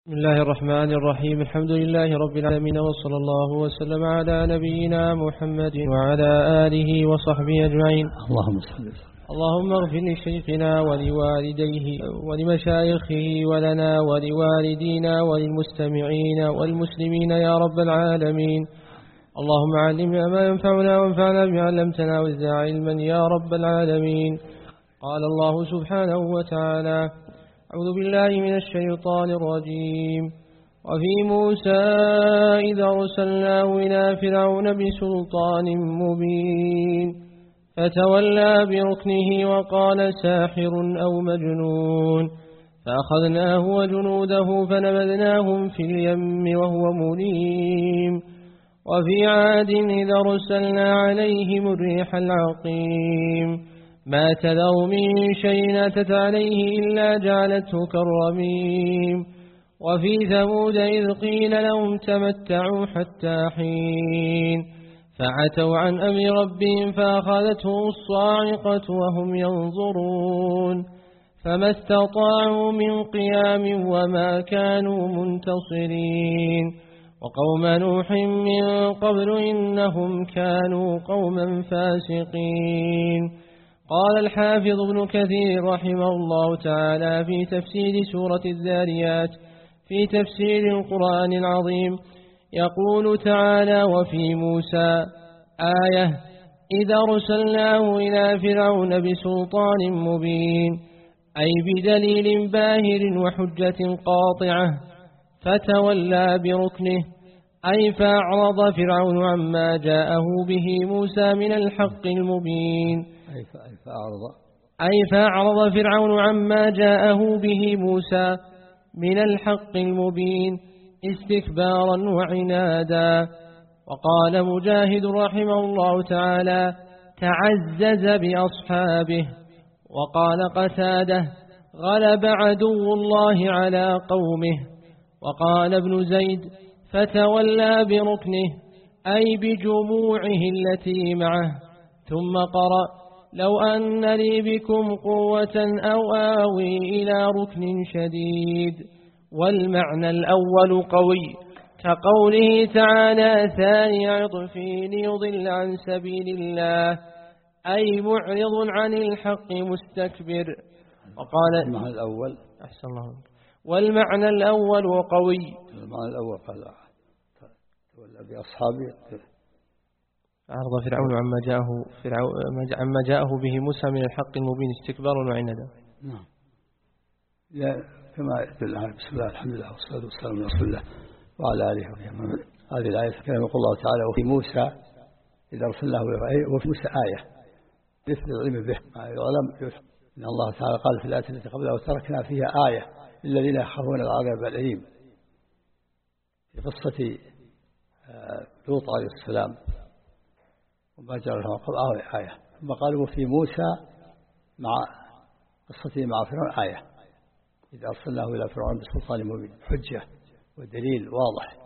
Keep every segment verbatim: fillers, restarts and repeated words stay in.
بسم الله الرحمن الرحيم. الحمد لله رب العالمين، وصلى الله وسلم على نبينا محمد وعلى آله وصحبه أجمعين. اللهم صل اللهم اغفر لشيخنا ولوالديه ولمشايخه ولنا ولوالدينا وللمستمعين والمسلمين يا رب العالمين. اللهم علمنا ما ينفعنا وانفعنا بما علمتنا وزدنا علما يا رب العالمين. قال الله سبحانه وتعالى: أعوذ بالله من الشيطان الرجيم. وفي موسى إذا أرسلناه إلى فرعون بسلطان مبين فتولى بركنه وقال ساحر أو مجنون فأخذناه وجنوده فنبذناهم في اليم وهو مليم. وفي عاد إذا أرسلنا عليهم الريح العقيم ما تذر من شيء أتت عليه إلا جعلته كالرميم. وفي ثمود إذ قيل لهم تمتعوا حتى حين فعتوا عن أمر ربهم فأخذتهم الصاعقة وهم ينظرون فما استطاعوا من قيام وما كانوا منتصرين. وقوم نوح من قبل إنهم كانوا قوما فاسقين. قال الحافظ ابن كثير رحمه الله تعالى في تفسير سورة الذاريات في تفسير القرآن العظيم يقول تعالى: وفي موسى آية إذا أرسلناه إلى فرعون بسلطان مبين، أي بدليل باهر وحجة قاطعة، فتولى بركنه، أي فأعرض فرعون عما جاءه به موسى من الحق المبين. أي فأعرض أي فأعرض فرعون عما جاءه به موسى من الحق المبين استكبارا وعنادا. وقال مجاهد رحمه الله تعالى: تعزز بأصحابه. وقال قتاده: غلب عدو الله على قومه. وقال ابن زيد: فتولى بركنه، أي بجموعه التي معه. ثم قرأ: لو أن لي بكم قوة أو آوي إلى ركن شديد. والمعنى الأول قوي، كقوله تعالى: ثاني عطف ليضل عن سبيل الله، أي معرض عن الحق مستكبر. وقال المعنى الأول أحسن الله. والمعنى الأول وقوي. المعنى الأول قال تولى بأصحابه، أعرض فرعون عما جاءه فرعون عما جاءه به موسى من الحق المبين استكبارا وعنادا. نعم. كما يدل على بسم الله الحمد لله والصلاة والسلام على رسول الله وعلى آله وصحبه. هذه الآية كما يقول الله تعالى: وفي موسى إذا أرسلناه وفي موسى آية مثل العلم به ما يعلم إن الله تعالى قال في الآية التي قبلها: وتركنا فيها آية للذين يخافون العذاب الأليم، في قصة لوط عليه السلام وما جرى له قبل آية. ثم قالوا: وفي موسى مع قصته مع فرعون آية إذا أرسلناه إلى فرعون بسلطان مبين، حجة ودليل واضح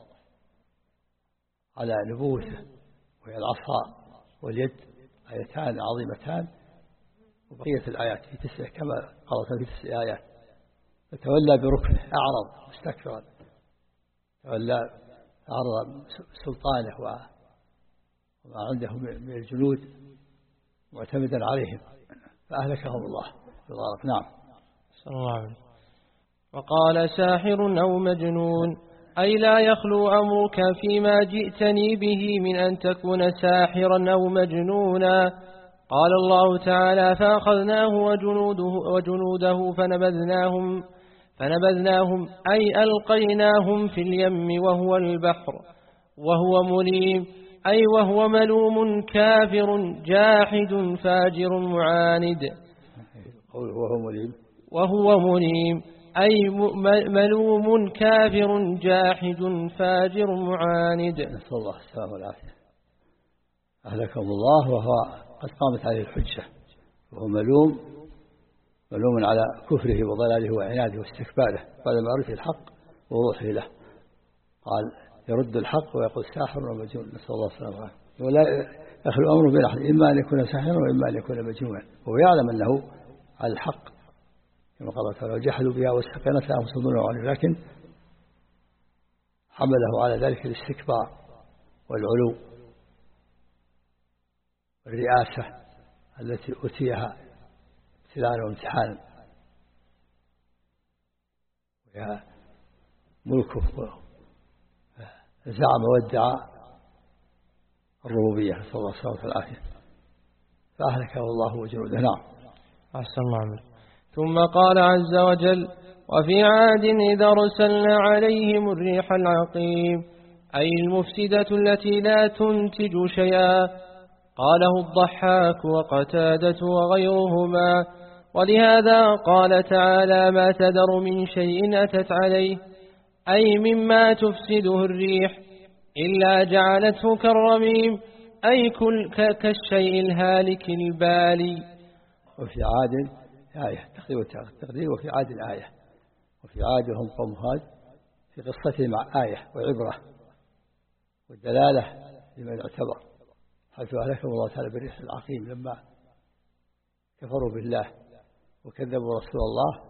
على نبوته، وهي العصا واليد، آيتان عظيمتان. وبقية الآيات في تسع كما قالت في تسع آيات. فتولى بركنه، أعرض مستكبرا، تولى أعرض سلطانه وما عنده من الجنود معتمدا عليهم فأهلكهم الله بالغرق. نعم. صلى الله عليه وسلم. وقال ساحر أو مجنون، أي لا يخلو أمرك فيما جئتني به من أن تكون ساحرا أو مجنونا. قال الله تعالى: فأخذناه وجنوده, وجنوده فنبذناهم, فنبذناهم أي ألقيناهم في اليم وهو البحر وهو مليم، أي وهو ملوم كافر جاحد فاجر معاند. وهو مليم وهو مليم أي ملوم كافر جاحد فاجر معاند. نسأل الله السلامة والعافية. أهلكم الله وهو قد قامت عليه الحجة، وهو ملوم ملوم على كفره وضلاله وعناده واستكباره بعد معرفة الحق ووضوحه له. قال: يرد الحق ويقول ساحر ومجنون، نسأل الله السلامة والعافية. ولا يخلو أمره بين أحد، إما أن يكون ساحرا وإما أن يكون مجنونا، وهو يعلم أنه على الحق كما قال تعالى: وجحدوا بها واستيقنتها أنفسهم ظلما وعلوا، لكن حمله على ذلك الاستكبار والعلو والرئاسة التي أتيها ابتلاء وامتحانا، وهي ملكه زعم وادعى الربوبية، نسأل الله السلامة والعافية، فأهلكه الله وجنوده. نعم. أحسن الله عليك. ثم قال عز وجل: وفي عاد إذا أرسلنا عليهم الريح العقيم، أي المفسدة التي لا تنتج شيئا. قاله الضحاك وقتادة وغيرهما. ولهذا قال تعالى: ما تذر من شيء أتت عليه، أي مما تفسده الريح إلا جعلته كالرميم، أي كل كالشيء الهالك البالي. وفي عاد آية تقدير، وفي عاد آية، وفي عاد هم قوم هاد، في قصتهم آية وعبرة والدلالة لمن اعتبر، حيث أهلكهم الله تعالى بالريح العقيم لما كفروا بالله وكذبوا رسول الله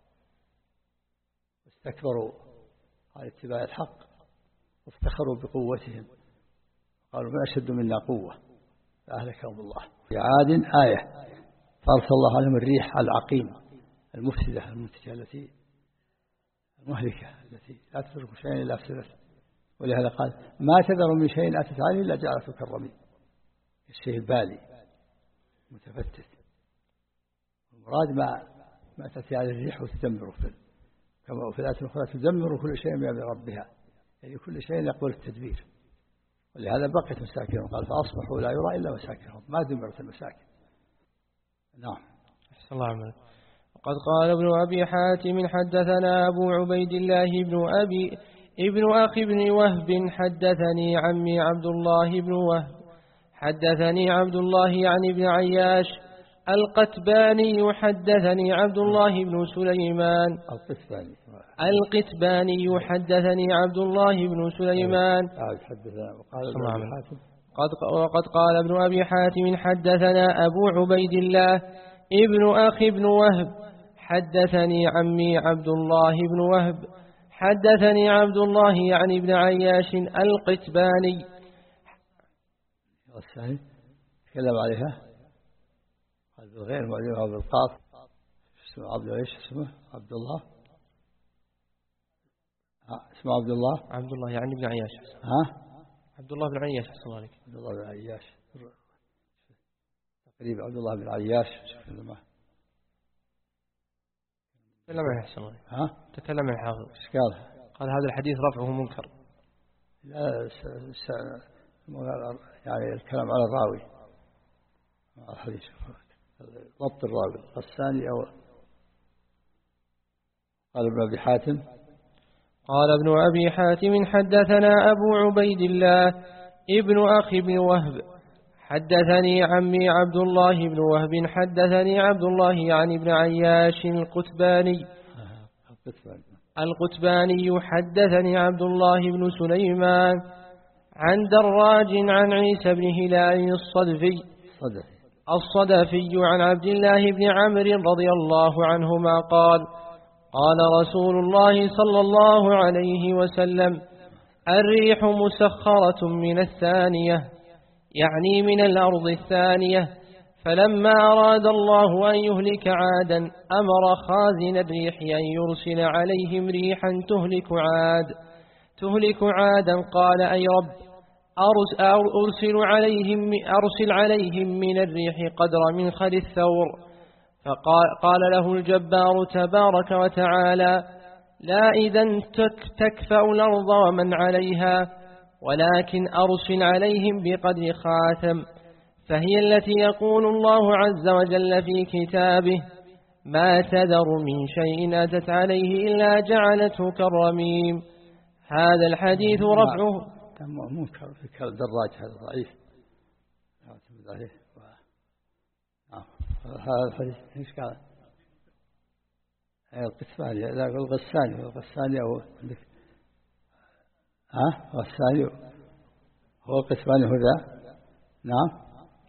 واستكبروا عن اتباع الحق وافتخروا بقوتهم، قالوا من أشد منا قوة، فأهلكهم الله. في عاد آية، فأرسل الله عليهم الريح العقيم المفسدة المنتجة التي المهلكة التي لا تترك شيئا إلا أفسدته. ولهذا قال: ما تذر من شيء أتت عليه إلا جعلته كالرميم، الشيء البالي متفتت. المراد ما ما تأتي على الريح وتدمر، كما في الآية الأخرى: تدمر كل شيء بأمر ربها، يعني كل شيء يقبل التدبير. ولهذا بقيت مساكنهم، قال: فأصبحوا لا يرى إلا مساكنهم، ما دمرت المساكن. نعم. أحسن الله عليك. وقد قال ابن أبي حاتم: حدثنا أبو عبيد الله بن أبي ابن أخي بن وهب حدثني عمي عبد الله بن وهب حدثني عبد الله يعني بن عياش القتباني حدثني عبد الله بن سليمان القتباني القتباني حدثني عبد الله بن سليمان قد وقد قال ابن أبي حاتم: حدثنا أبو عبيد الله ابن أخي بن وهب حدثني عمي عبد الله بن وهب حدثني عبد الله يعني ابن عياش القتباني. والثاني تكلم عليها قال بالغير معلمها بالقاف، اسمه عبد ايش اسمه عبد الله ها اسمه عبد الله عبد الله يعني ابن عياش ها عبد الله بن عياش أحسن الله عليك. عبد الله بن عياش تقريبا عبد الله بن عياش. تكلم عن أحسن الله ها تكلم عن حافظ ايش قال؟ قال هذا الحديث رفعه منكر. لا س... س... يعني الكلام على الراوي الحديث ضبط الراوي الثاني أو قال ابن أبي حاتم قال ابن أبي حاتم: حدثنا أبو عبيد الله ابن أخي بن وهب حدثني عمي عبد الله بن وهب حدثني عبد الله يعني ابن عياش القتباني القتباني حدثني عبد الله بن سليمان عن دراج عن عيسى بن هلال الصدفي الصدفي عن عبد الله بن عمرو رضي الله عنهما قال: قال رسول الله صلى الله عليه وسلم: الريح مسخرة من الثانية، يعني من الأرض الثانية. فلما أراد الله أن يهلك عادا أمر خازن الريح أن يرسل عليهم ريحا تهلك عاد تهلك عادا. قال: أي رب، أرسل عليهم, أرسل عليهم من الريح قدر منخل الثور. فقال قال له الجبار تبارك وتعالى: لا إذن تكفأ الأرض ومن عليها، ولكن أرسل عليهم بقدر خاتم. فهي التي يقول الله عز وجل في كتابه: ما تذر من شيء أتت عليه إلا جعلته كالرميم. هذا الحديث رفعه منكر في دراج، هذا ضعيف يعتمد عليه. هذا الحديث ايش قال؟ القسماني لا الغساني الغساني أو عندك ها الغساني هو القسماني هو ذا. نعم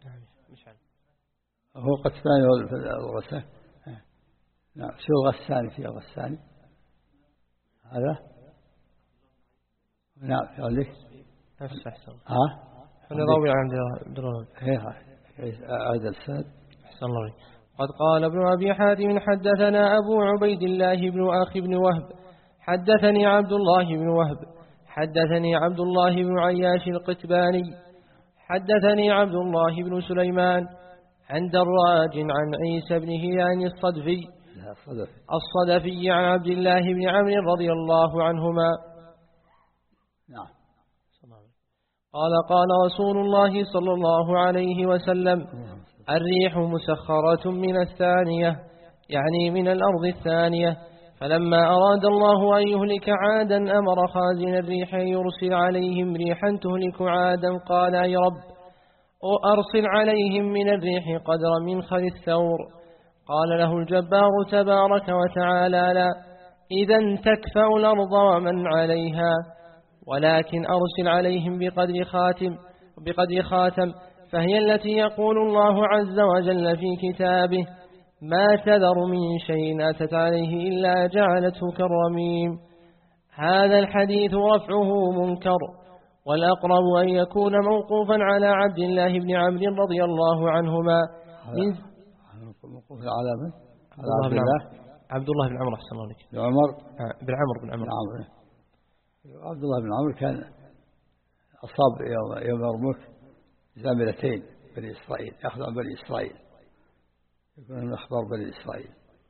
هو القسماني هو الغساني. نعم شو الغساني في الغساني هذا نعم عندك نفس أحسن. ها فلراوي عن عبد الوهاب. هذا السند. أحسن الله. قد قال ابن أبي حاتم حدثنا أبو عبيد الله بن أخي بن وهب حدثني عبد الله بن وهب حدثني عبد الله بن عياش القتباني حدثني عبد الله بن سليمان عن دراج عن عيسى بن هيان الصدفي الصدفي عن عبد الله بن عمرو رضي الله عنهما نعم قال قال رسول الله صلى الله عليه وسلم الريح مسخرة من الثانية يعني من الأرض الثانية فلما أراد الله أن يهلك عادا أمر خازن الريح يرسل عليهم ريحا تهلك عادا قال أي رب أرسل عليهم من الريح قدر منخر الثور قال له الجبار تبارك وتعالى لا إذا تكفأ الأرض ومن عليها ولكن أرسل عليهم بقدر خاتم بقدر خاتم فهي التي يقول الله عز وجل في كتابه ما تذر من شيء أتت عليه إلا جعلته كالرميم. هذا الحديث رفعه منكر والأقرب أن يكون موقوفا على عبد الله بن عمرو رضي الله عنهما من موقوفا على من؟ على عبد الله عبد الله بن عمرو أحسن الله عليك بن عمر بن عمرو بن عمرو عبد الله بن عمرو كان أصاب يوم يوم يرموك زاملتين بني إسرائيل يأخذ عن بني إسرائيل يكون من أخبار بني إسرائيل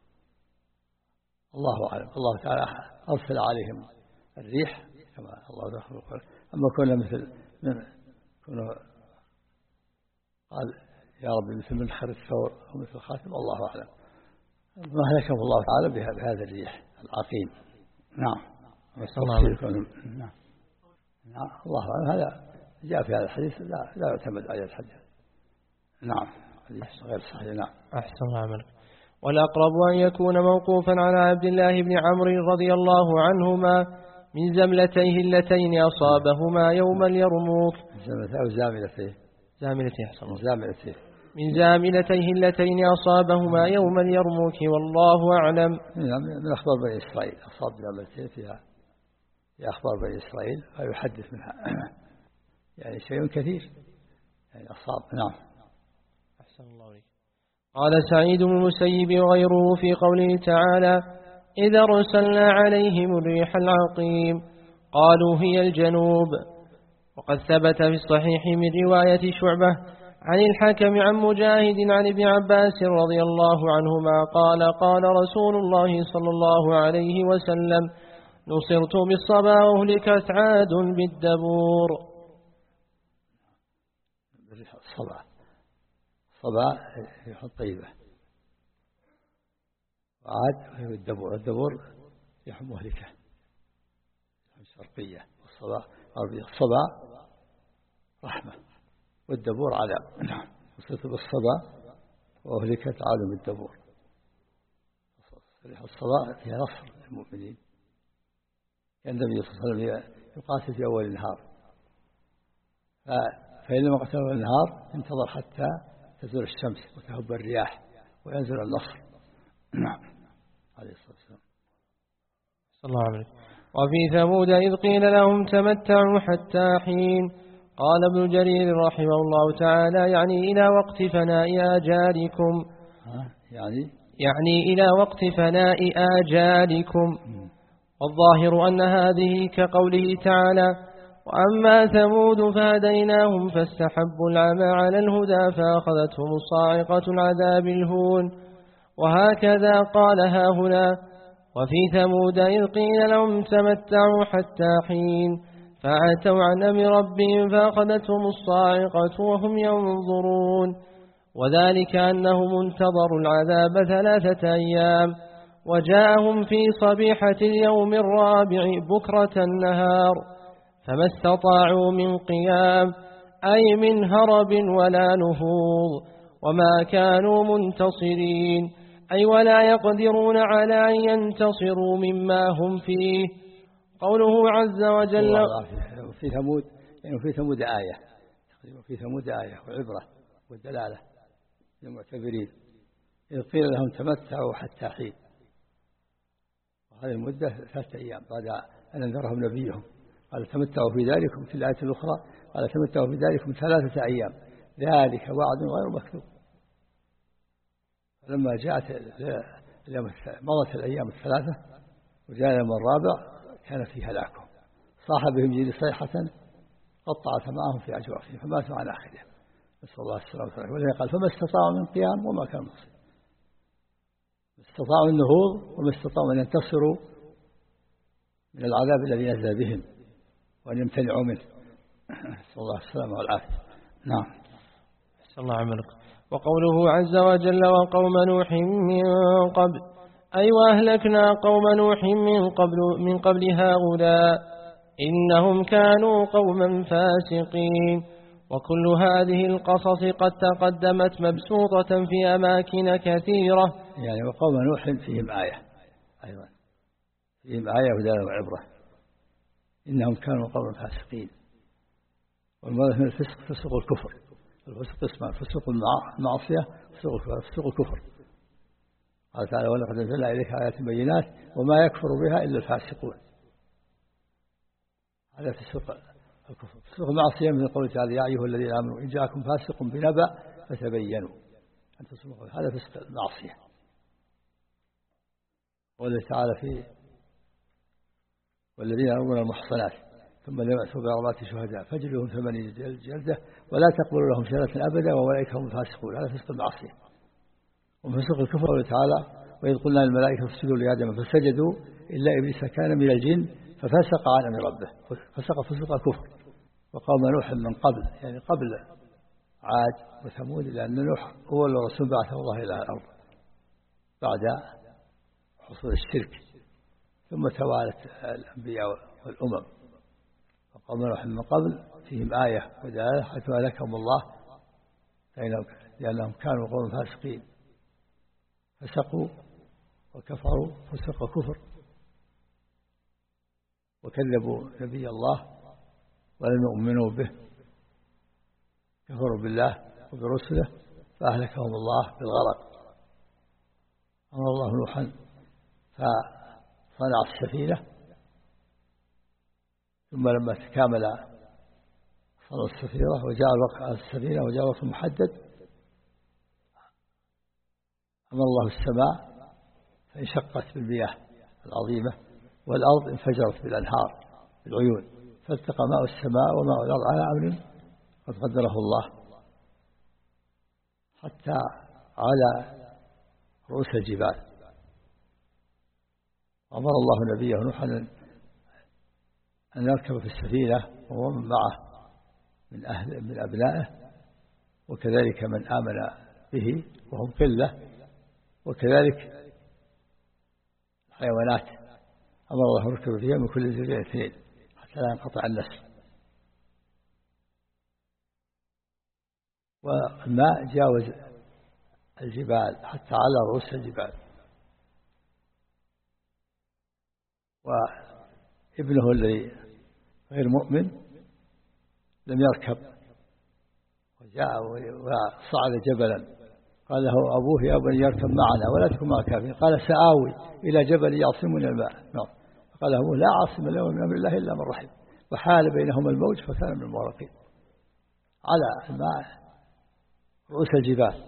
الله أعلم. الله تعالى أرسل عليهم الريح كما الله يقول أما كنا مثل من كنا قال يا رب مثل منخر الثور أو مثل خاتم الله أعلم. ما هلكهم الله تعالى بهذا الريح العقيم. نعم نعم نعم الله أعلم. هذا جاء في هذا الحديث لا لا يعتمد على الحديث. نعم حديث غير صحيح. نعم أحسن عملك. والأقرب أن يكون موقوفا على عبد الله بن عمرو رضي الله عنهما من زملتيه اللتين أصابهما يوم اليرموك زملتيه أو زاملتيه زاملتيه أحسن زاملتيه من زاملتيه اللتين أصابهما يوم اليرموك والله أعلم. من أخبار بني إسرائيل أصاب زاملتيه فيها في أخبار بني إسرائيل فيحدث منها يعني شيء كثير يعني أصاب. نعم أحسن الله عليك. قال سعيد بن المسيب وغيره في قوله تعالى إذا أرسلنا عليهم الريح العقيم قالوا هي الجنوب. وقد ثبت في الصحيح من رواية شعبة عن الحكم عن مجاهد عن ابن عباس رضي الله عنهما قال قال رسول الله صلى الله عليه وسلم نصرت بالصبا وأهلكت عاد بالدبور. الصبا صبا يحط طيبة وعاد الدبور الدبور يحب مهلكة شرقية والصبا غربية. الصبا رحمة والدبور عذاب. نعم وصلت بالصبا وأهلكت عاد بالدبور. الصبا فيها نصر للمؤمنين كان النبي صلى الله عليه وسلم يقاتل في أول النهار فإن لم يقتل أول النهار انتظر حتى تزول الشمس وتهب الرياح وينزل النصر. نعم عليه الصلاة والسلام. صلى الله عليه وسلم. وفي ثمود إذ قيل لهم تمتعوا حتى حين قال ابن جرير رحمه الله تعالى يعني إلى وقت فناء آجالكم يعني يعني إلى وقت فناء آجالكم. والظاهر أن هذه كقوله تعالى وأما ثمود فهديناهم فاستحبوا العمى على الهدى فأخذتهم صاعقة العذاب الهون. وهكذا قالها هنا وفي ثمود إذ قيل لهم تمتعوا حتى حين فعتوا عن أمر ربهم فأخذتهم الصاعقة وهم ينظرون. وذلك أنهم انتظروا العذاب ثلاثة أيام وجاءهم في صبيحة اليوم الرابع بكرة النهار فما استطاعوا من قيام أي من هرب ولا نهوض وما كانوا منتصرين أي ولا يقدرون على أن ينتصروا مما هم فيه. قوله عز وجل في ثمود يعني في ثمود آية في ثمود آية وعبرة والدلالة للمعتبرين إذ قيل لهم تمتعوا حتى حين وهذه المدة ثلاثة أيام بعد أن أنذرهم نبيهم قال تمتعوا في ذلكم في الآية الأخرى قال تمتعوا في ذلكم ثلاثة أيام ذلك وعد غير مكذوب. فلما جاءت مضت الأيام الثلاثة وجاء اليوم الرابع كان في هلاكهم صاح بهم جيل صيحة قطعت معهم في أجوافهم فماتوا عن آخرهم نسأل الله السلامة والعافية. ولذلك قال فما استطاعوا من قيام وما كانوا مصير استطاعوا النهوض وما استطاعوا أن ينتصروا من العذاب الذي نزل بهم وأن يمتنعوا منه نسأل الله السلامة والعافية. نعم. نسأل الله عملك. وقوله عز وجل وقوم نوح من قبل أي وأهلكنا قوم نوح من قبل من قبل هؤلاء إنهم كانوا قوما فاسقين. وكل هذه القصص قد تقدمت مبسوطة في أماكن كثيرة. يعني وقوم نوح فيهم آية أيضا فيهم آية ودلالة وعبرة إنهم كانوا قوما فاسقين. والمراد من الفسق فسق الكفر. الفسق اسمه فسق المعصية فسق الكفر. قال تعالى ولقد أنزلنا إليك آيات بينات وما يكفر بها إلا الفاسقون. هذا فسق الكفر. فسق المعصية من قوله تعالى يا أيها الذين آمنوا إن جاءكم فاسق بنبأ فتبينوا أن تصدقوا. هذا فسق المعصية. قوله تعالى في والذين يرمون المحصنات ثم لم يأتوا بأربعة شهداء فاجلدوهم ثمانين جلدة ولا تقبلوا لهم شهادة أبدا وأولئك هم الفاسقون. هذا فسق المعصية. وفسق الكفر قوله تعالى وإذ قلنا للملائكة اسجدوا لآدم فسجدوا إلا إبليس كان من الجن ففسق عن أمر ربه فسق فسق الكفر. وقوم نوح من قبل يعني قبل عاد وثمود لأن نوح هو الرسول بعثه الله إلى الأرض بعد حصول الشرك ثم توالت الأنبياء والأمم. وقوم نوح من قبل فيهم آية ودلالة حيث أهلكهم الله لأنهم كانوا قوم فاسقين فسقوا وكفروا فسق كفر وكذبوا نبي الله ولم يؤمنوا به كفروا بالله وبرسله فأهلكهم الله بالغرق. أمر الله نوحا فصنع السفينة ثم لما تكامل صنع السفينة وجاء الوقت على السفينة وجاء وقت محدد أمر الله السماء فانشقت بالمياه العظيمة والأرض انفجرت بالأنهار بالعيون فالتقى ماء السماء وماء الأرض على أمر قد قدره الله حتى على رؤوس الجبال. أمر الله نبيه نوحا أن يركب في السفينة وهو من معه من أهل من أبنائه وكذلك من آمن به وهم قلة وكذلك الحيوانات أمر الله يركب فيها من كل زوجين اثنين حتى لا ينقطع النسل. والماء جاوز الجبال حتى على رؤوس الجبال. وابنه الذي غير مؤمن لم يركب وجاء وصعد جبلا قال له أبوه يا بني يركب معنا ولا تكن مع الكافرين قال سآوي إلى جبل يعصمني الماء نعم قال أبوه لا عاصم اليوم من أمر الله إلا من رحم وحال بينهما الموج فكان من المغرقين. على الماء رؤوس الجبال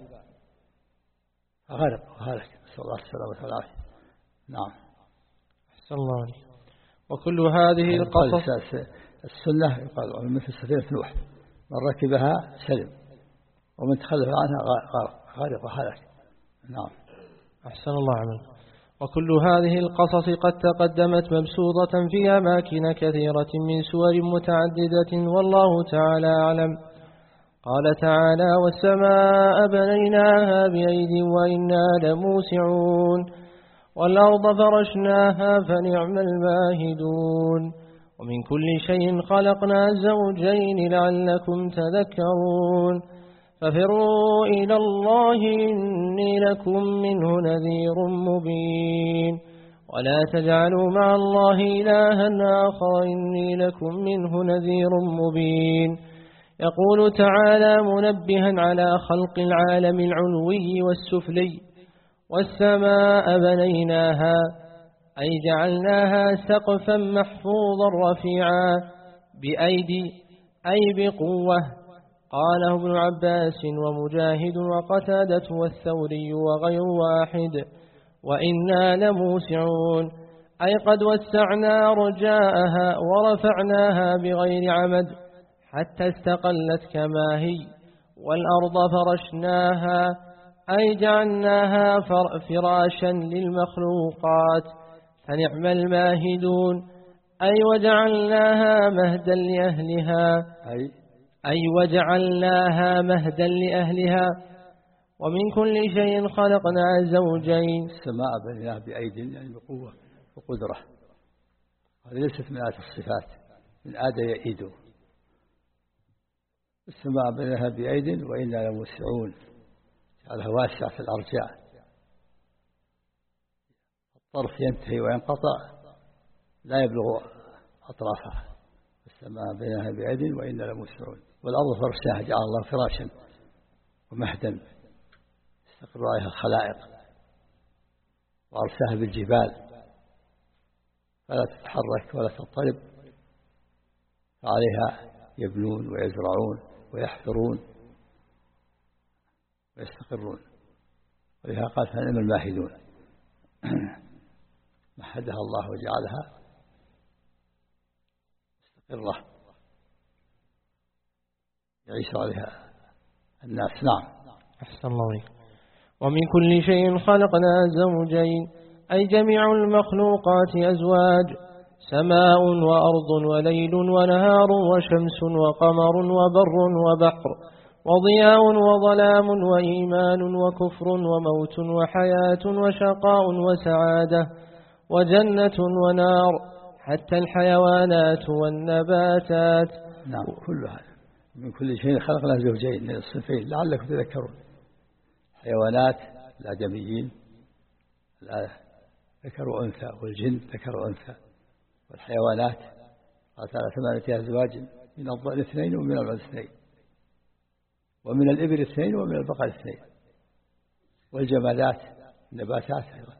فغرق وهلك نسأل الله السلامة والعافية. نعم. أحسن الله عليك. وكل هذه القصص السنة يقال مثل سفينة نوح من ركبها سلم ومن تخلف عنها غرق وهلك. نعم. أحسن الله عملك. وكل هذه القصص قد تقدمت مبسوطة في أماكن كثيرة من سور متعددة والله تعالى أعلم. قال تعالى والسماء بنيناها بأيد وإنا لموسعون والأرض فرشناها فنعم الماهدون ومن كل شيء خلقنا زوجين لعلكم تذكرون ففروا إلى الله إني لكم منه نذير مبين ولا تجعلوا مع الله إلها آخر إني لكم منه نذير مبين. يقول تعالى منبها على خلق العالم العلوي والسفلي والسماء بنيناها أي جعلناها سقفا محفوظا رفيعا بأيدي أي بقوة. قاله ابن عباس ومجاهد وقتادة والثوري وغير واحد. وإنا لموسعون أي قد وسعنا رجاءها ورفعناها بغير عمد حتى استقلت كما هي. والأرض فرشناها أي جعلناها فراشا للمخلوقات فنعم الماهدون أي وجعلناها مهدا لأهلها أي أي وجعلناها مهدا لأهلها. ومن كل شيء خلقنا زوجين. السماء بنيناها بأيد يعني بقوة وقدرة، هذه ليست من آيات الصفات، من آد يئيد. السماء بنيناها بأيد وإنا لموسعون، جعلها واسعة في الأرجاء، الطرف ينتهي وينقطع لا يبلغ أطرافها. السماء بنيناها بأيد وإنا لموسعون. والأرض فرشناها جعل الله فراشا ومهدا يستقر عليها الخلائق، وأرساها بالجبال فلا تتحرك ولا تضطرب، فعليها يبنون ويزرعون ويحفرون ويستقرون. ولهذا قال فنعم الماهدون، مهدها الله وجعلها مستقرة يعيش عليها الناس. نعم. أحسن الله عليك. ومن كل شيء خلقنا زوجين أي جميع المخلوقات أزواج، سماء وأرض وليل ونهار وشمس وقمر وبر وبحر وضياء وظلام وإيمان وكفر وموت وحياة وشقاء وسعادة وجنة ونار حتى الحيوانات والنباتات. نعم كل هذا. من كل شيء خلقنا زوجين من الصنفين لعلكم تذكرون. حيوانات الآدميين ذكر وأنثى، والجن ذكر وأنثى، والحيوانات قال تعالى ثمانية أزواج من الضأن اثنين ومن البقر اثنين ومن الإبل اثنين ومن البقر اثنين. والجمادات النباتات أيضا،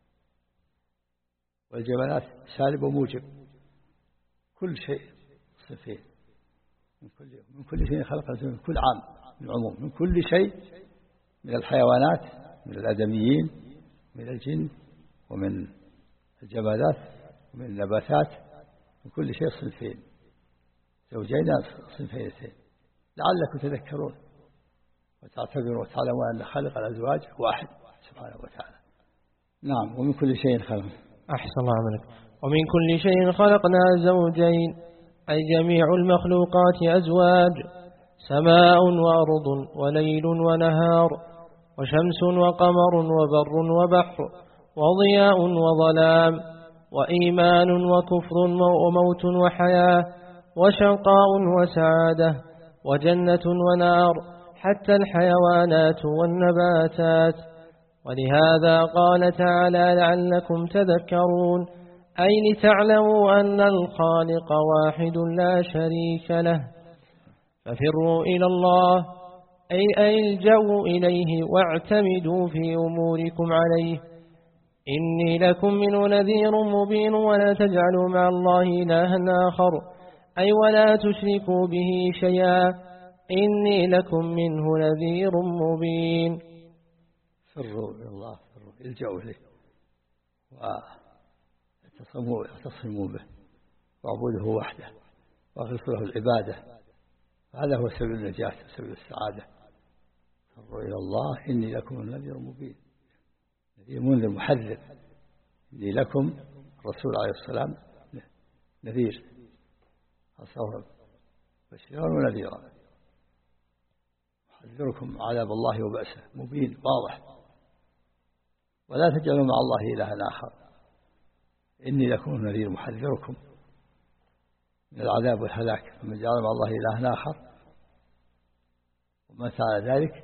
والجمادات سالب وموجب، كل شيء صفين. من كل من كل شيء خلق من كل عام من عموم، من كل شيء من الحيوانات من الآدميين من الجن ومن الجمادات ومن النباتات، من كل شيء صنفين زوجين صنفين اثنين لعلكم تذكرون وتعتبروا وتعلموا أن خلق الأزواج واحد سبحانه وتعالى. نعم. ومن كل شيء خلقنا. أحسن الله عملك. ومن كل شيء خلقنا زوجين أي جميع المخلوقات أزواج، سماء وأرض وليل ونهار وشمس وقمر وبر وبحر وضياء وظلام وإيمان وكفر وموت وحياة وشقاء وسعادة وجنة ونار حتى الحيوانات والنباتات. ولهذا قال تعالى لعلكم تذكرون أي لتعلموا أن الخالق واحد لا شريك له. ففروا إلى الله أي أي الجوا إليه واعتمدوا في أموركم عليه. إني لكم منه نذير مبين ولا تجعلوا مع الله إلها آخر أي ولا تشركوا به شيئا إني لكم منه نذير مبين. فروا إلى الله، فروا الجوا إليه واعتصموا به واعبدوه وحده واخلصوا له العبادة، هذا هو سبيل النجاة وسبيل السعادة. فروا إلى الله إني لكم نذير مبين، نذير منذر محذر. إني لكم الرسول عليه السلام نذير أصور بشيرا ونذيرا، يحذركم عذاب الله وبأسه مبين واضح. ولا تجعلوا مع الله إلها آخر إني لكم نذير محذركم من العذاب والهلاك. فمن جعل مع الله إلها آخر ومن فعل ذلك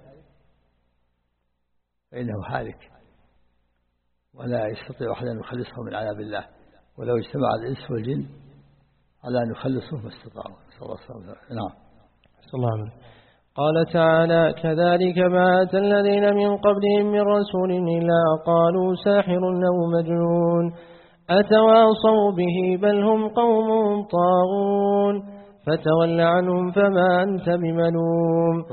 فإنه هالك ولا يستطيع أحد أن يخلصه من عذاب الله، ولو اجتمع الإنس والجن على أن يخلصوه ما استطاعوا. صلى الله عليه وسلم. نعم. صلى الله عليه وسلم. قال تعالى كذلك ما أتى الذين من قبلهم من رسول إلا قالوا ساحر أو مجنون أتواصوا به بل هم قوم طاغون فتول عنهم فما أنت بملوم.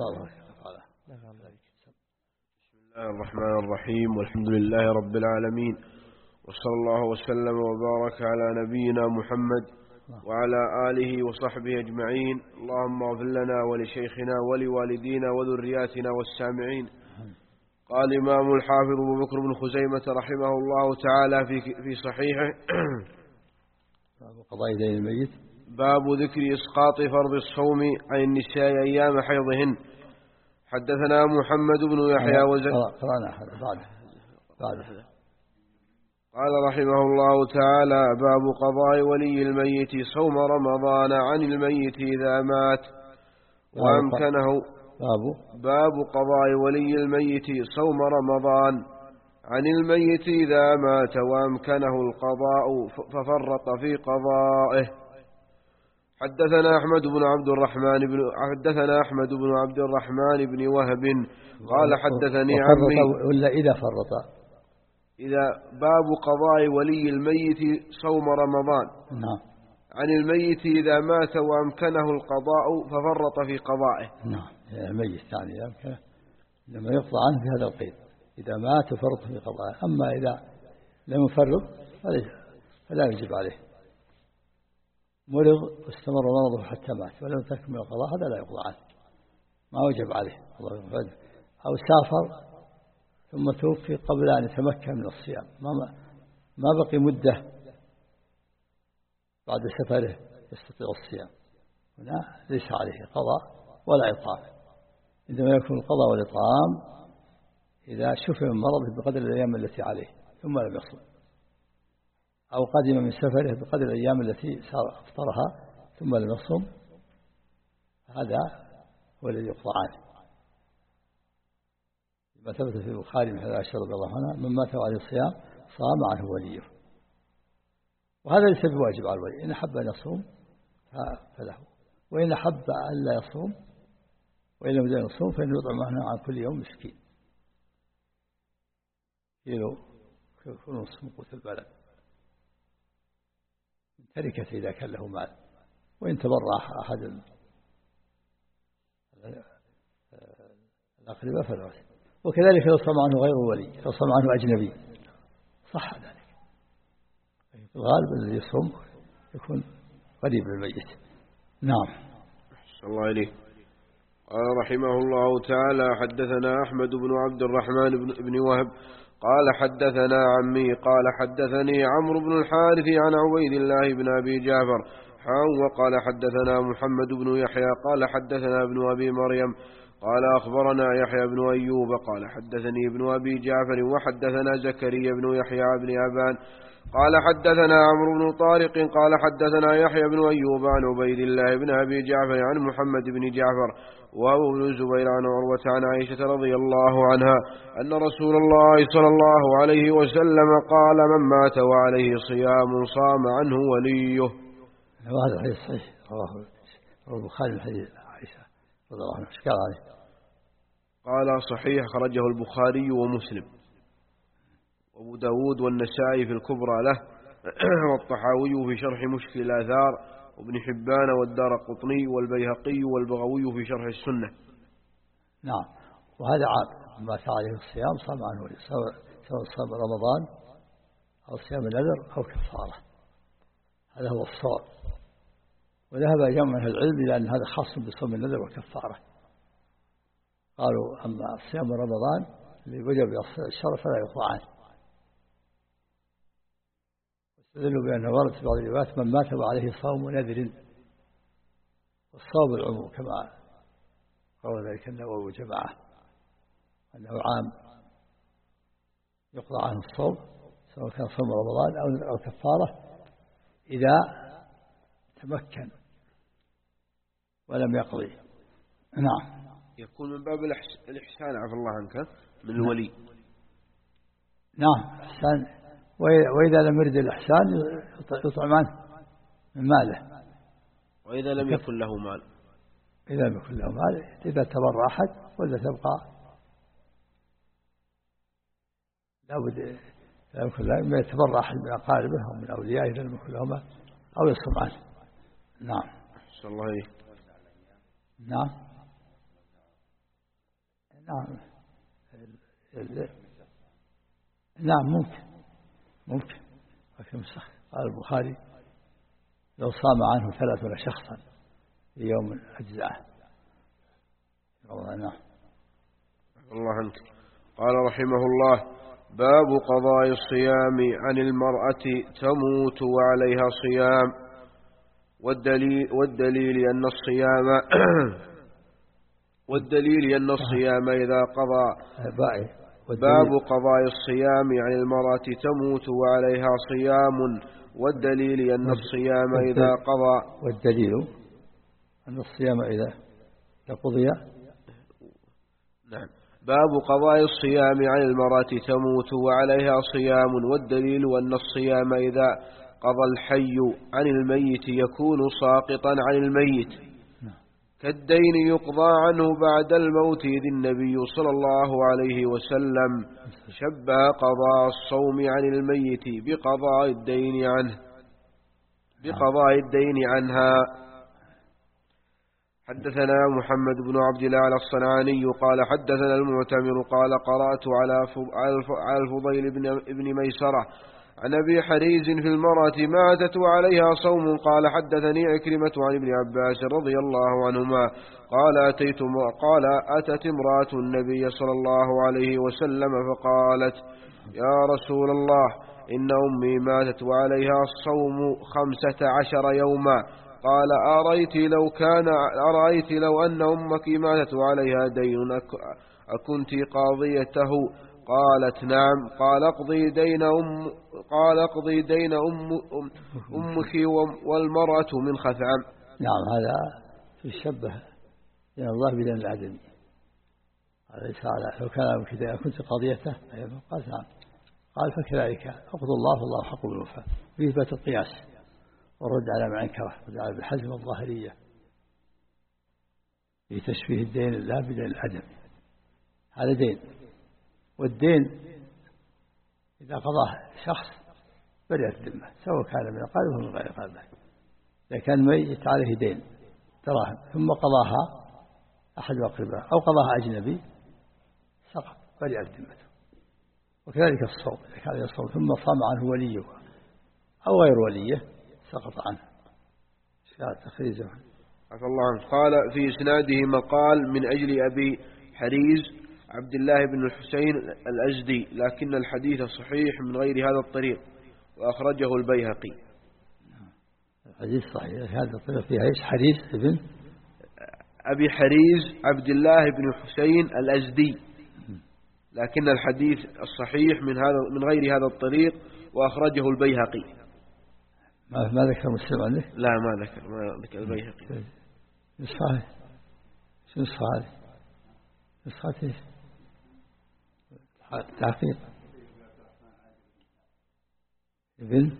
بسم الله الرحمن الرحيم والحمد لله رب العالمين وصلى الله وسلم وبارك على نبينا محمد وعلى آله وصحبه أجمعين. اللهم اغفر لنا ولشيخنا ولوالدينا وذرياتنا والسامعين. قال الإمام الحافظ أبو بكر بن خزيمة رحمه الله تعالى في في صحيحه باب قضاء دين الميت، باب ذكر إسقاط فرض الصوم عن النساء أيام حيضهن. حدثنا محمد بن يحيى وزكريا قرأنا بعد بعد قال رحمه الله تعالى باب قضاء ولي الميت صوم رمضان عن الميت إذا مات وأمكنه. باب باب قضاء ولي الميت صوم رمضان عن الميت إذا مات وأمكنه القضاء ففرط في قضائه. حدثنا أحمد بن عبد الرحمن بن حدثنا أحمد بن عبد الرحمن بن وهب قال حدثني عمي. ولا إذا فرط. إذا باب قضاء ولي الميت صوم رمضان نعم عن الميت إذا مات وأمكنه القضاء ففرط في قضائه. نعم الميت يعني يمكن لما يقضى عنه في هذا القيد، إذا مات فرط في قضائه. أما إذا لم يفرط فلا يجب عليه. مرض واستمر مرضه حتى مات ولم تكمل القضاء هذا لا يقضى عنه، ما وجب عليه. أو سافر ثم توفي قبل أن يتمكن من الصيام، ما ما بقي مدة بعد سفره يستطيع الصيام، هنا ليس عليه قضاء ولا إطعام. عندما يكون القضاء والإطعام إذا شفي من مرضه بقدر الأيام التي عليه ثم لم يصم، أو قدم من سفره بقدر الأيام التي أفطرها ثم لم يصم، هذا هو الذي يقضى عنه. ما ثبت في البخاري من حديث عائشة رضي الله عنها من مات عليه الصيام صام عنه وليه، وهذا ليس بواجب على الولي. إن أحب أن يصوم فله، وإن أحب أن لا يصوم وإن لم يكن يصوم فإنه يطعم عنه عن كل يوم مسكين كيلو كل نصف من قوت البلد من تركته إذا كان له مال، وإن تبرع أحد الأقرباء فلا بأس. وكذلك لو صام عنه غير ولي، لو صام عنه أجنبي صح ذلك. الغالب الذي يصوم يكون قريب للميت. نعم. صلى الله عليه. قال رحمه الله تعالى حدثنا أحمد بن عبد الرحمن بن وهب قال حدثنا عمي قال حدثني عمرو بن الحارث عن عبيد الله بن أبي جعفر وقال حدثنا محمد بن يحيى قال حدثنا ابن أبي مريم قال أخبرنا يحيى بن أيوب قال حدثني ابن أبي جعفر وحدثنا زكريا بن يحيى بن أبان قال حدثنا عمرو بن طارق قال حدثنا يحيى بن أيوب عن عبيد الله بن أبي جعفر عن محمد بن جعفر وأبو بن الزبير عن عروة عن عائشة رضي الله عنها أن رسول الله صلى الله عليه وسلم قال من مات وعليه صيام صام عنه وليه. وهذا حديث صحيح رواه البخاري من حديث عائشة رضي الله عنها. اشكال عليه. قال صحيح خرجه البخاري ومسلم وأبو داود والنسائي في الكبرى له والطحاوي في شرح مشكل الآثار وابن حبان والدار قطني والبيهقي والبغوي في شرح السنة. نعم. وهذا عام ما عليه الصيام صام عنه ولي، سواء صام رمضان أو صيام النذر أو كفارة، هذا هو الصواب. وذهب جمع من العلم إلى أن هذا خاص بصوم النذر والكفارة. قالوا أما صيام رمضان اللي وجب الشرف فلا يقضى عنه، واستدلوا بأنه ورد في بعض الروايات من مات وعليه صوم نذر، والصوم العموم كما قال ذلك النووي وجماعة أنه عام يقضى عنه الصوم سواء كان صوم رمضان أو كفارة إذا تمكن ولم يقضي. نعم. يكون من باب الإحسان عفى الله عنك من الولي. نعم إحسان. وإذا لم يرد الإحسان يطعم عنه من ماله، وإذا لم يكن له مال إذا لم يكن له مال إذا تبرع أحد ولا تبقى لابد لا يمكن لا إما يتبرع أحد من أقاربه أو من أوليائه لم يكن لهما أو يصوم عنه. نعم. صلى الله عليه. نعم نعم نعم ممكن ممكن لكن قال البخاري لو صام عنه ثلاثون شخصا في يوم أجزاءه. نعم. الله عنك. قال رحمه الله: باب قضاء الصيام عن المرأة تموت وعليها صيام. والدليل, والدليل أن الصيام والدليل أن الصيام إذا قضى باب قضاء الصيام عن المرأة تموت وعليها صيام. والدليل أن الصيام إذا قضى والدليل أن الصيام إذا قضي. نعم. باب قضاء الصيام عن المرأة تموت وعليها صيام. والدليل أن الصيام إذا قضى الحي عن الميت يكون ساقطا عن الميت كالدين يقضى عنه بعد الموت. إذ النبي صلى الله عليه وسلم شبه قضاء الصوم عن الميت بقضاء الدين عنه بقضاء الدين عنها. حدثنا محمد بن عبد الله الصنعاني قال حدثنا المعتمر قال قرأت على الفضيل بن ميسرة عن أبي حريز في المرأة ماتت وعليها صوم. قال حدثني عكرمة عن ابن عباس رضي الله عنهما قال أتيت قال أتت امرأة النبي صلى الله عليه وسلم فقالت: يا رسول الله، إن أمي ماتت وعليها الصوم خمسة عشر يوما. قال: أرأيت لو كان أرأيت لو أن أمك ماتت وعليها دين أكنت قاضيته؟ قالت: نعم. قال: اقضي دين أم قال اقضي دين أم أمك والمرأة من خثعم. نعم. هذا يشبه بين الله بدين العدمي. ليس على لو كان أمك دين كنت قاضيته؟ قال: نعم. قال: فكذلك اقضي الله والله حق بالوفاء. في إثبات القياس والرد على ما أنكره وجعل بالحزم الظاهرية في تشبيه الدين الله بدين العدمي. هذا دين، والدين إذا قضاه شخص برئت الذمة سواء كان من قلبه ومن غير قلبه. إذا كان ميت عليه دين دراهم ثم قضاها أحد أقربائه أو قضاها أجنبي سقط برئت ذمته. وكذلك الصوم، إذا كان يصوم ثم صام عنه وليه أو غير وليه سقط عنه. تخريجه. عفى الله عنه. قال في إسناده مقال من أجل أبي حريز عبد الله بن الحسين الأزدي، لكن الحديث صحيح من غير هذا الطريق وأخرجه البيهقي. الحديث صحيح. هذا الطريق فيها إيش؟ حديث ابن أبي حريز عبد الله بن الحسين الأزدي، لكن الحديث الصحيح من هذا من غير هذا الطريق وأخرجه البيهقي. ما ما ذكر مسلم عندك؟ لا ما ذكر ما ذكر البيهقي. صحيح. شو صحيح؟ نسخة ايش؟ تحقيق ابن.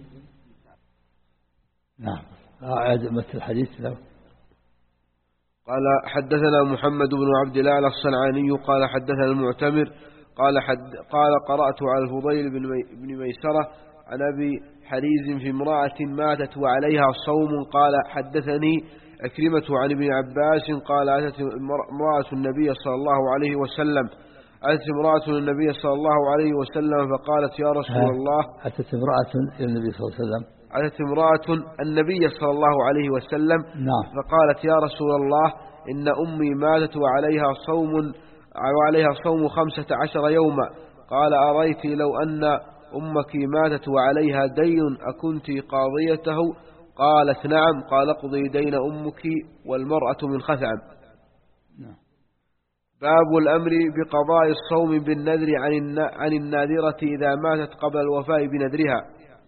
نعم. أعد مثل الحديث له. قال حدثنا محمد بن عبد الله الصنعاني قال حدثنا المعتمر قال حد قال قرأت على الفضيل بن ميسرة عن أبي حريز في امرأة ماتت وعليها صوم. قال حدثني عكرمة عن ابن عباس قال أتت امرأة النبي صلى الله عليه وسلم أتت امرأة النبي صلى الله عليه وسلم فقالت: يا رسول الله. أتت امرأة إلى النبي صلى الله عليه وسلم أتت امرأة النبي صلى الله عليه وسلم. نعم. فقالت: يا رسول الله، إن أمي ماتت وعليها صوم وعليها صوم خمسة عشر يوما. قال: أرأيت لو أن أمك ماتت وعليها دين أكنت قاضيته؟ قالت: نعم. قال: اقضي دين أمك والمرأة من خثعم. نعم. باب الأمر بقضاء الصوم بالنذر عن عن الناذرة إذا ماتت قبل الوفاء بنذرها.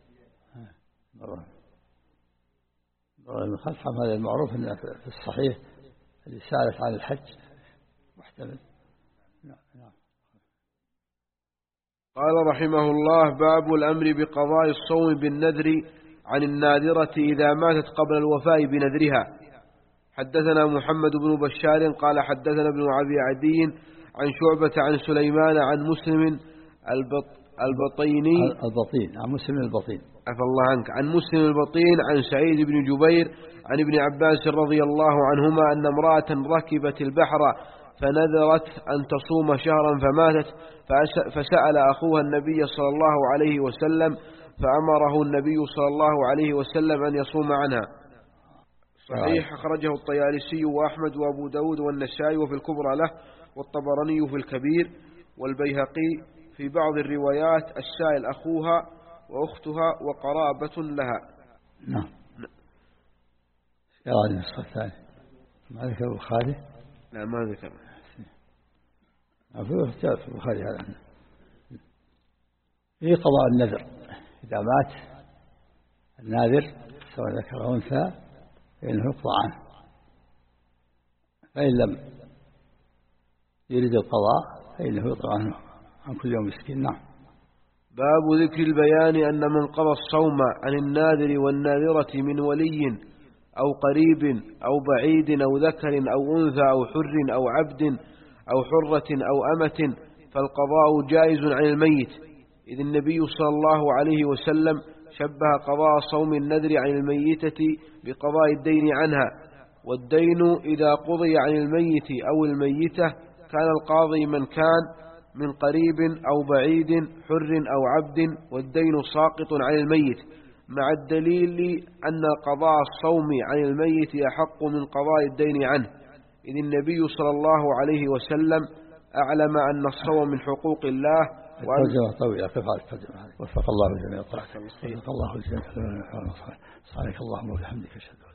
من خثعم هذا المعروف أنه في الصحيح اللي سألت عن الحج محتمل. نعم. قال رحمه الله: باب الأمر بقضاء الصوم بالنذر عن الناذرة إذا ماتت قبل الوفاء بنذرها. حدثنا محمد بن بشار قال حدثنا ابن أبي عدي عن شعبة عن سليمان عن مسلم البطيني البطين عن مسلم البطين عفى الله عنك عن مسلم البطين عن سعيد بن جبير عن ابن عباس رضي الله عنهما أن امرأة ركبت البحر فنذرت أن تصوم شهرا فماتت فسأل أخوها النبي صلى الله عليه وسلم فأمره النبي صلى الله عليه وسلم أن يصوم عنها. صحيح أخرجه الطيالسي وأحمد وأبو داود والنسائي وفي الكبرى له، والطبراني في الكبير، والبيهقي في بعض الروايات السائل أخوها وأختها وقرابة لها. نعم. يا رجل النسخة الثانية ما ذكر البخاري؟ لا ما ذكر. أقول اختيار في البخاري هذا. في قضاء النذر إذا مات الناذر سواء ذكر أو أنثى فإنه يقضى عنه، فإن لم يريد القضاء فإنه يقضى عنه عن كل يوم مسكين. نعم. باب ذكر البيان أن من قضى الصوم عن الناذر والناذرة من ولي أو قريب أو بعيد أو ذكر أو أنثى أو حر أو عبد أو حرة أو أمة فالقضاء جائز عن الميت، إذ النبي صلى الله عليه وسلم شبه قضاء صوم النذر عن الميتة بقضاء الدين عنها، والدين إذا قضي عن الميت أو الميتة كان القاضي من كان من قريب أو بعيد حر أو عبد، والدين ساقط عن الميت، مع الدليل أن قضاء الصوم عن الميت أحق من قضاء الدين عنه، إذ النبي صلى الله عليه وسلم أعلم أن الصوم من حقوق الله. الترجمة طويلة كيف على الترجمة هذه؟ وفق الله الجميع. وفق الله الجميع. سبحانك اللهم وبحمدك أشهد